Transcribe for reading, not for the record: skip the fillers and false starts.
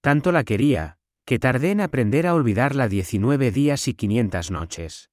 Tanto la quería, que tardé en aprender a olvidarla 19 días y 500 noches.